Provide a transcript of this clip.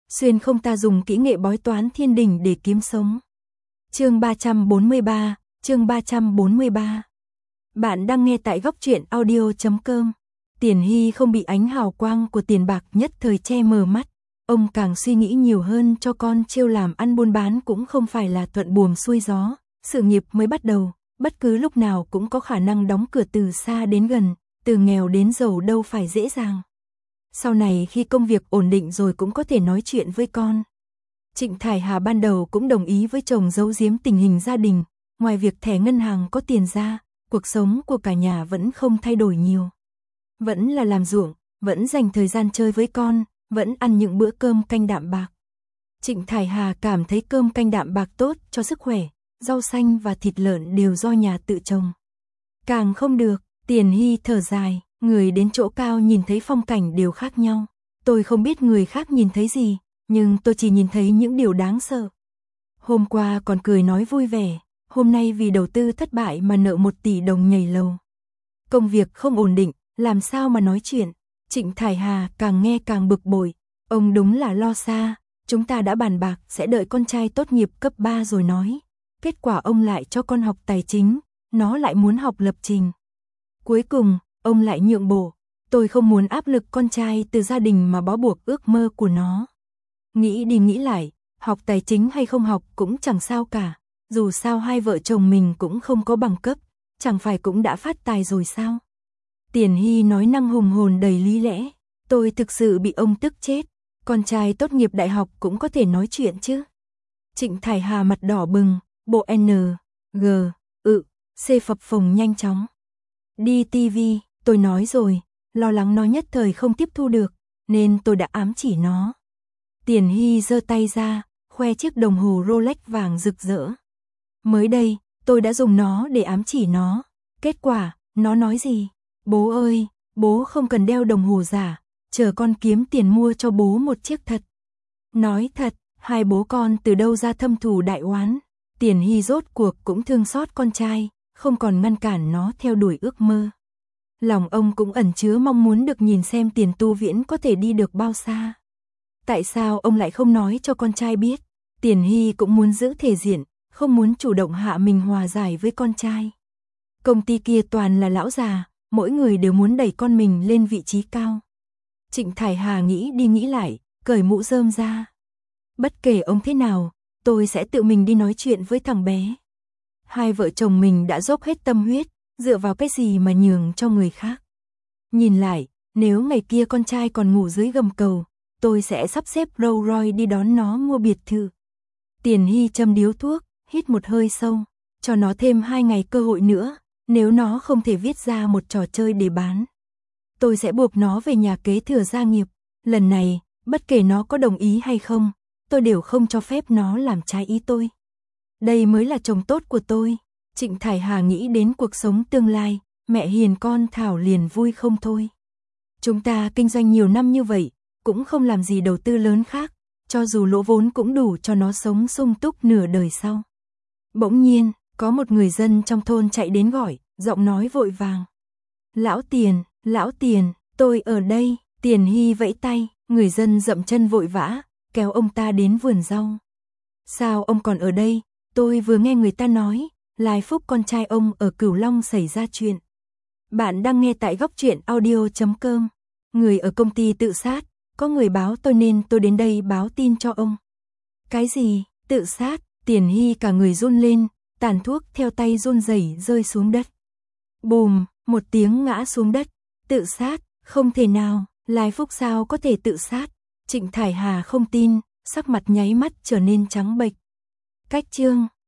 xuyên không ta dùng kỹ nghệ bói toán thiên đình để kiếm sống. Chương 343. Bạn đang nghe tại góc truyện audio.com. Tiền Hy không bị ánh hào quang của tiền bạc nhất thời che mờ mắt. Ông càng suy nghĩ nhiều hơn cho con Chiêu làm ăn buôn bán cũng không phải là thuận buồm xuôi gió. Sự nghiệp mới bắt đầu, bất cứ lúc nào cũng có khả năng đóng cửa từ xa đến gần, từ nghèo đến giàu đâu phải dễ dàng. Sau này khi công việc ổn định rồi cũng có thể nói chuyện với con. Trịnh Thải Hà ban đầu cũng đồng ý với chồng giấu giếm tình hình gia đình, ngoài việc thẻ ngân hàng có tiền ra, cuộc sống của cả nhà vẫn không thay đổi nhiều. Vẫn là làm ruộng, vẫn dành thời gian chơi với con, vẫn ăn những bữa cơm canh đạm bạc. Trịnh Thải Hà cảm thấy cơm canh đạm bạc tốt cho sức khỏe, rau xanh và thịt lợn đều do nhà tự trồng. Càng không được, Tiền Hy thở dài, người đến chỗ cao nhìn thấy phong cảnh đều khác nhau. Tôi không biết người khác nhìn thấy gì, nhưng tôi chỉ nhìn thấy những điều đáng sợ. Hôm qua còn cười nói vui vẻ, hôm nay vì đầu tư thất bại mà nợ 1 tỷ đồng nhảy lầu. Công việc không ổn định, làm sao mà nói chuyện. Trịnh Thải Hà càng nghe càng bực bội, ông đúng là lo xa, chúng ta đã bàn bạc sẽ đợi con trai tốt nghiệp cấp 3 rồi nói. Kết quả ông lại cho con học tài chính, nó lại muốn học lập trình. Cuối cùng, ông lại nhượng bộ, tôi không muốn áp lực con trai từ gia đình mà bó buộc ước mơ của nó. Nghĩ đi nghĩ lại, học tài chính hay không học cũng chẳng sao cả, dù sao hai vợ chồng mình cũng không có bằng cấp, chẳng phải cũng đã phát tài rồi sao? Tiền Hy nói năng hùng hồn đầy lý lẽ, tôi thực sự bị ông tức chết, con trai tốt nghiệp đại học cũng có thể nói chuyện chứ. Trịnh Thải Hà mặt đỏ bừng, bộ N, G, C phập phồng nhanh chóng. Đi tivi, tôi nói rồi, lo lắng nó nhất thời không tiếp thu được, nên tôi đã ám chỉ nó. Tiền Hy giơ tay ra, khoe chiếc đồng hồ Rolex vàng rực rỡ. Mới đây, tôi đã dùng nó để ám chỉ nó. Kết quả, nó nói gì? Bố ơi, bố không cần đeo đồng hồ giả, chờ con kiếm tiền mua cho bố một chiếc thật. Nói thật, hai bố con từ đâu ra thâm thù đại oán. Tiền Hy rốt cuộc cũng thương xót con trai, không còn ngăn cản nó theo đuổi ước mơ. Lòng ông cũng ẩn chứa mong muốn được nhìn xem Tiền Tu Viễn có thể đi được bao xa. Tại sao ông lại không nói cho con trai biết? Tiền Hy cũng muốn giữ thể diện, không muốn chủ động hạ mình hòa giải với con trai. Công ty kia toàn là lão già, mỗi người đều muốn đẩy con mình lên vị trí cao. Trịnh Thải Hà nghĩ đi nghĩ lại, cởi mũ rơm ra. Bất kể ông thế nào, tôi sẽ tự mình đi nói chuyện với thằng bé. Hai vợ chồng mình đã dốc hết tâm huyết, dựa vào cái gì mà nhường cho người khác. Nhìn lại, nếu ngày kia con trai còn ngủ dưới gầm cầu, tôi sẽ sắp xếp Rolls Royce đi đón nó mua biệt thự. Tiền Hy châm điếu thuốc, hít một hơi sâu, cho nó thêm 2 ngày cơ hội nữa, nếu nó không thể viết ra một trò chơi để bán. Tôi sẽ buộc nó về nhà kế thừa gia nghiệp, lần này, bất kể nó có đồng ý hay không, tôi đều không cho phép nó làm trái ý tôi. Đây mới là chồng tốt của tôi. Trịnh Thải Hà nghĩ đến cuộc sống tương lai, mẹ hiền con Thảo liền vui không thôi. Chúng ta kinh doanh nhiều năm như vậy, cũng không làm gì đầu tư lớn khác, cho dù lỗ vốn cũng đủ cho nó sống sung túc nửa đời sau. Bỗng nhiên, có một người dân trong thôn chạy đến gọi, giọng nói vội vàng. Lão Tiền, tôi ở đây. Tiền Hy vẫy tay, người dân dậm chân vội vã, kéo ông ta đến vườn rau. Sao ông còn ở đây? Tôi vừa nghe người ta nói, Lai Phúc con trai ông ở Cửu Long xảy ra chuyện. Bạn đang nghe tại góc truyện audio.com. Người ở công ty tự sát, có người báo tôi nên tôi đến đây báo tin cho ông. Cái gì? Tự sát? Tiền Hy cả người run lên, tàn thuốc theo tay run rẩy rơi xuống đất. Bùm, một tiếng ngã xuống đất. Tự sát? Không thể nào, Lai Phúc sao có thể tự sát? Trịnh Thải Hà không tin, sắc mặt nháy mắt trở nên trắng bệch. Cách chương